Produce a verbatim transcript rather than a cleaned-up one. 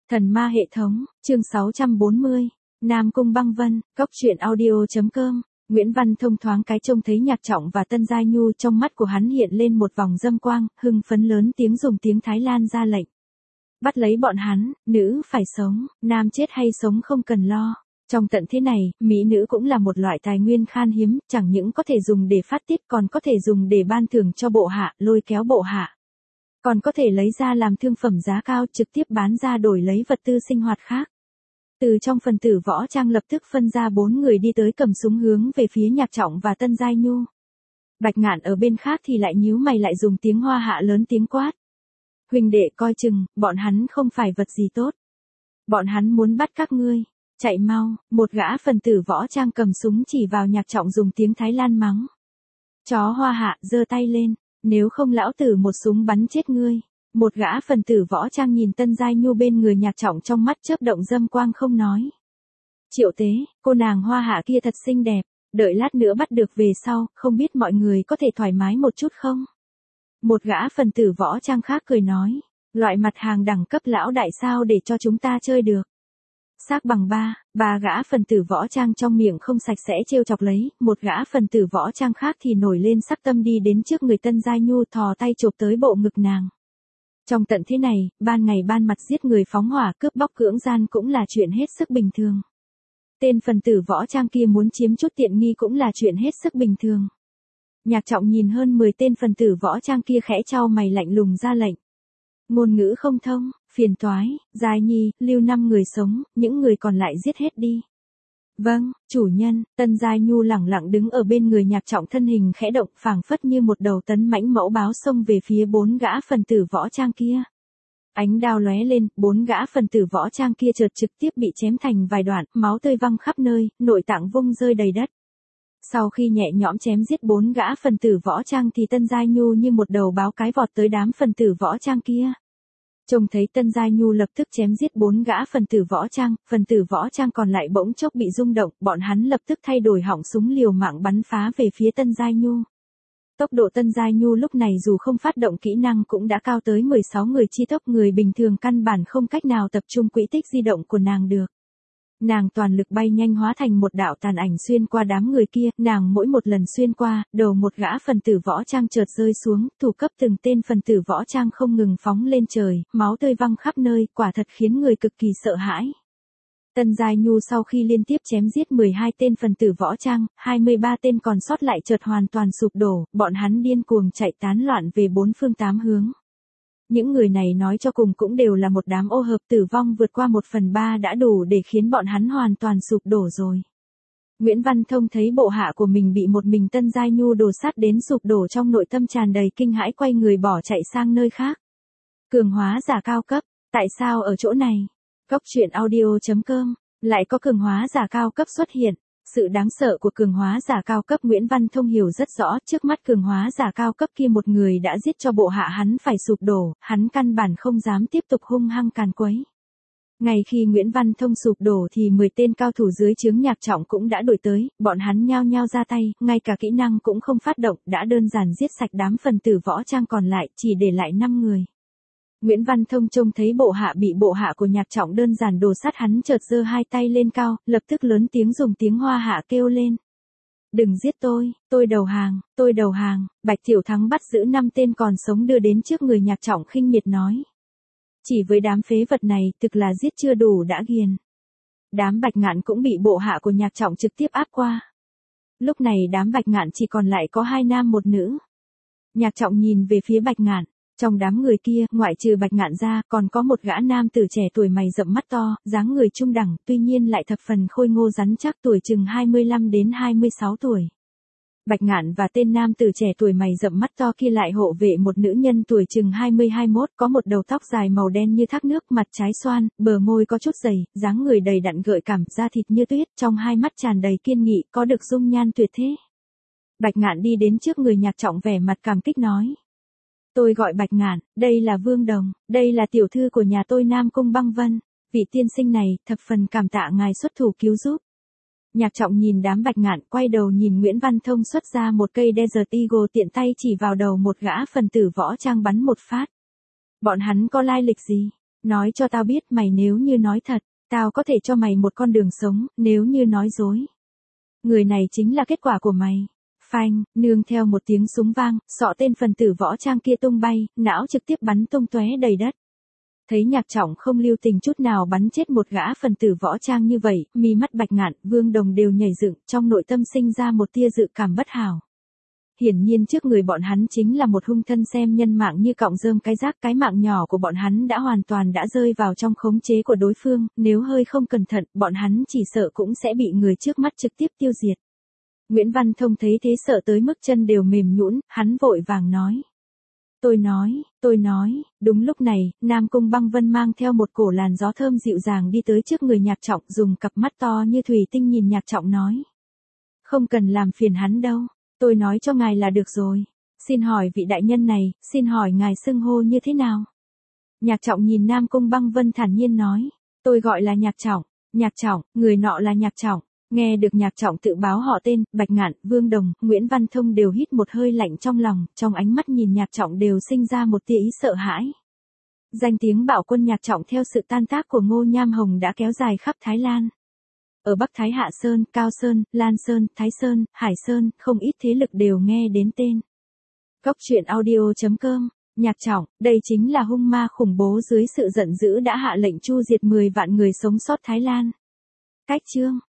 Thần ma hệ thống, chương sáu trăm bốn mươi, Nam Cung Băng Vân, cốc truyện audio.com, Nguyễn Văn Thông thoáng cái trông thấy Nhạc Trọng và Tân Giai Nhu, trong mắt của hắn hiện lên một vòng dâm quang, hưng phấn lớn tiếng dùng tiếng Thái Lan ra lệnh. Bắt lấy bọn hắn, nữ phải sống, nam chết hay sống không cần lo. Trong tận thế này, mỹ nữ cũng là một loại tài nguyên khan hiếm, chẳng những có thể dùng để phát tiết còn có thể dùng để ban thưởng cho bộ hạ, lôi kéo bộ hạ. Còn có thể lấy ra làm thương phẩm giá cao trực tiếp bán ra đổi lấy vật tư sinh hoạt khác. Từ trong phần tử võ trang lập tức phân ra bốn người đi tới cầm súng hướng về phía Nhạc Trọng và Tân Giai Nhu. Bạch Ngạn ở bên khác thì lại nhíu mày lại dùng tiếng Hoa hạ lớn tiếng quát. Huynh đệ coi chừng, bọn hắn không phải vật gì tốt. Bọn hắn muốn bắt các ngươi. Chạy mau, một gã phần tử võ trang cầm súng chỉ vào Nhạc Trọng dùng tiếng Thái Lan mắng. Chó Hoa hạ, giơ tay lên, nếu không lão tử một súng bắn chết ngươi. Một gã phần tử võ trang nhìn Tân Giai Nhu bên người Nhạc Trọng trong mắt chớp động dâm quang không nói. Triệu tế, cô nàng Hoa hạ kia thật xinh đẹp, đợi lát nữa bắt được về sau, không biết mọi người có thể thoải mái một chút không? Một gã phần tử võ trang khác cười nói, loại mặt hàng đẳng cấp lão đại sao để cho chúng ta chơi được. Xác bằng ba, ba gã phần tử võ trang trong miệng không sạch sẽ trêu chọc lấy, một gã phần tử võ trang khác thì nổi lên sắc tâm đi đến trước người Tân Giai Nhu thò tay chụp tới bộ ngực nàng. Trong tận thế này, ban ngày ban mặt giết người phóng hỏa cướp bóc cưỡng gian cũng là chuyện hết sức bình thường. Tên phần tử võ trang kia muốn chiếm chút tiện nghi cũng là chuyện hết sức bình thường. Nhạc Trọng nhìn hơn mười tên phần tử võ trang kia khẽ chau mày lạnh lùng ra lệnh. Ngôn ngữ không thông, phiền toái, Giai Nhi, lưu năm người sống, những người còn lại giết hết đi. Vâng, chủ nhân. Tân Giai Nhu lẳng lặng đứng ở bên người Nhạc Trọng, thân hình khẽ động phảng phất như một đầu tấn mãnh mẫu báo xông về phía bốn gã phần tử võ trang kia. Ánh đao lóe lên, bốn gã phần tử võ trang kia chợt trực tiếp bị chém thành vài đoạn, máu tươi văng khắp nơi, nội tạng vung rơi đầy đất. Sau khi nhẹ nhõm chém giết bốn gã phần tử võ trang thì Tân Giai Nhu như một đầu báo cái vọt tới đám phần tử võ trang kia. Trông thấy Tân Giai Nhu lập tức chém giết bốn gã phần tử võ trang, phần tử võ trang còn lại bỗng chốc bị rung động, bọn hắn lập tức thay đổi họng súng liều mạng bắn phá về phía Tân Giai Nhu. Tốc độ Tân Giai Nhu lúc này dù không phát động kỹ năng cũng đã cao tới mười sáu người chi tốc, người bình thường căn bản không cách nào tập trung quỹ tích di động của nàng được. Nàng toàn lực bay nhanh hóa thành một đạo tàn ảnh xuyên qua đám người kia, nàng mỗi một lần xuyên qua, đầu một gã phần tử võ trang chợt rơi xuống, thủ cấp từng tên phần tử võ trang không ngừng phóng lên trời, máu tươi văng khắp nơi, quả thật khiến người cực kỳ sợ hãi. Tân Giai Nhu sau khi liên tiếp chém giết mười hai tên phần tử võ trang, hai mươi ba tên còn sót lại chợt hoàn toàn sụp đổ, bọn hắn điên cuồng chạy tán loạn về bốn phương tám hướng. Những người này nói cho cùng cũng đều là một đám ô hợp, tử vong vượt qua một phần ba đã đủ để khiến bọn hắn hoàn toàn sụp đổ rồi. Nguyễn Văn Thông thấy bộ hạ của mình bị một mình Tân Giai Nhu đổ sát đến sụp đổ, trong nội tâm tràn đầy kinh hãi, quay người bỏ chạy sang nơi khác. Cường hóa giả cao cấp, tại sao ở chỗ này? Cốc truyện audio.com, lại có cường hóa giả cao cấp xuất hiện. Sự đáng sợ của cường hóa giả cao cấp Nguyễn Văn Thông hiểu rất rõ, trước mắt cường hóa giả cao cấp kia một người đã giết cho bộ hạ hắn phải sụp đổ, hắn căn bản không dám tiếp tục hung hăng càn quấy. Ngay khi Nguyễn Văn Thông sụp đổ thì mười tên cao thủ dưới trướng Nhạc Trọng cũng đã đuổi tới, bọn hắn nhao nhao ra tay, ngay cả kỹ năng cũng không phát động, đã đơn giản giết sạch đám phần tử võ trang còn lại, chỉ để lại năm người. Nguyễn Văn Thông trông thấy bộ hạ bị bộ hạ của Nhạc Trọng đơn giản đồ sát, hắn chợt giơ hai tay lên cao, lập tức lớn tiếng dùng tiếng Hoa hạ kêu lên. Đừng giết tôi, tôi đầu hàng, tôi đầu hàng. Bạch Tiểu Thắng bắt giữ năm tên còn sống đưa đến trước người Nhạc Trọng khinh miệt nói. Chỉ với đám phế vật này, thực là giết chưa đủ đã ghiền. Đám Bạch Ngạn cũng bị bộ hạ của Nhạc Trọng trực tiếp áp qua. Lúc này đám Bạch Ngạn chỉ còn lại có hai nam một nữ. Nhạc Trọng nhìn về phía Bạch Ngạn. Trong đám người kia, ngoại trừ Bạch Ngạn ra, còn có một gã nam tử trẻ tuổi mày rậm mắt to, dáng người trung đẳng, tuy nhiên lại thập phần khôi ngô rắn chắc, tuổi chừng hai mươi lăm đến hai mươi sáu tuổi. Bạch Ngạn và tên nam tử trẻ tuổi mày rậm mắt to kia lại hộ vệ một nữ nhân tuổi chừng hai mươi hai mốt, có một đầu tóc dài màu đen như thác nước, mặt trái xoan, bờ môi có chút dày, dáng người đầy đặn gợi cảm, da thịt như tuyết, trong hai mắt tràn đầy kiên nghị, có được dung nhan tuyệt thế. Bạch Ngạn đi đến trước người Nhạc Trọng vẻ mặt cảm kích nói. Tôi gọi Bạch Ngạn, đây là Vương Đồng, đây là tiểu thư của nhà tôi Nam Cung Băng Vân, vị tiên sinh này, thập phần cảm tạ ngài xuất thủ cứu giúp. Nhạc Trọng nhìn đám Bạch Ngạn, quay đầu nhìn Nguyễn Văn Thông xuất ra một cây Desert Eagle, tiện tay chỉ vào đầu một gã phần tử võ trang bắn một phát. Bọn hắn có lai lịch gì? Nói cho tao biết mày nếu như nói thật, tao có thể cho mày một con đường sống, nếu như nói dối. Người này chính là kết quả của mày. Phanh, nương theo một tiếng súng vang, xọ tên phần tử võ trang kia tung bay, não trực tiếp bắn tung tóe đầy đất. Thấy Nhạc Trọng không lưu tình chút nào bắn chết một gã phần tử võ trang như vậy, mi mắt Bạch Ngạn, Vương Đồng đều nhảy dựng, trong nội tâm sinh ra một tia dự cảm bất hảo. Hiển nhiên trước người bọn hắn chính là một hung thân xem nhân mạng như cọng rơm cái rác, cái mạng nhỏ của bọn hắn đã hoàn toàn đã rơi vào trong khống chế của đối phương, nếu hơi không cẩn thận, bọn hắn chỉ sợ cũng sẽ bị người trước mắt trực tiếp tiêu diệt. Nguyễn Văn Thông thấy thế sợ tới mức chân đều mềm nhũn, hắn vội vàng nói. Tôi nói, tôi nói, đúng lúc này, Nam Cung Băng Vân mang theo một cổ làn gió thơm dịu dàng đi tới trước người Nhạc Trọng, dùng cặp mắt to như thủy tinh nhìn Nhạc Trọng nói. Không cần làm phiền hắn đâu, tôi nói cho ngài là được rồi. Xin hỏi vị đại nhân này, xin hỏi ngài xưng hô như thế nào? Nhạc Trọng nhìn Nam Cung Băng Vân thản nhiên nói. Tôi gọi là Nhạc Trọng, Nhạc Trọng, người nọ là Nhạc Trọng. Nghe được Nhạc Trọng tự báo họ tên, Bạch Ngạn, Vương Đồng, Nguyễn Văn Thông đều hít một hơi lạnh trong lòng, trong ánh mắt nhìn Nhạc Trọng đều sinh ra một tia ý sợ hãi. Danh tiếng bạo quân Nhạc Trọng theo sự tan tác của Ngô Nham Hồng đã kéo dài khắp Thái Lan. Ở Bắc Thái Hạ Sơn, Cao Sơn, Lan Sơn, Thái Sơn, Hải Sơn, không ít thế lực đều nghe đến tên. Góc truyện audio chấm com, Nhạc Trọng, đây chính là hung ma khủng bố dưới sự giận dữ đã hạ lệnh chu diệt mười vạn người sống sót Thái Lan. Cách chương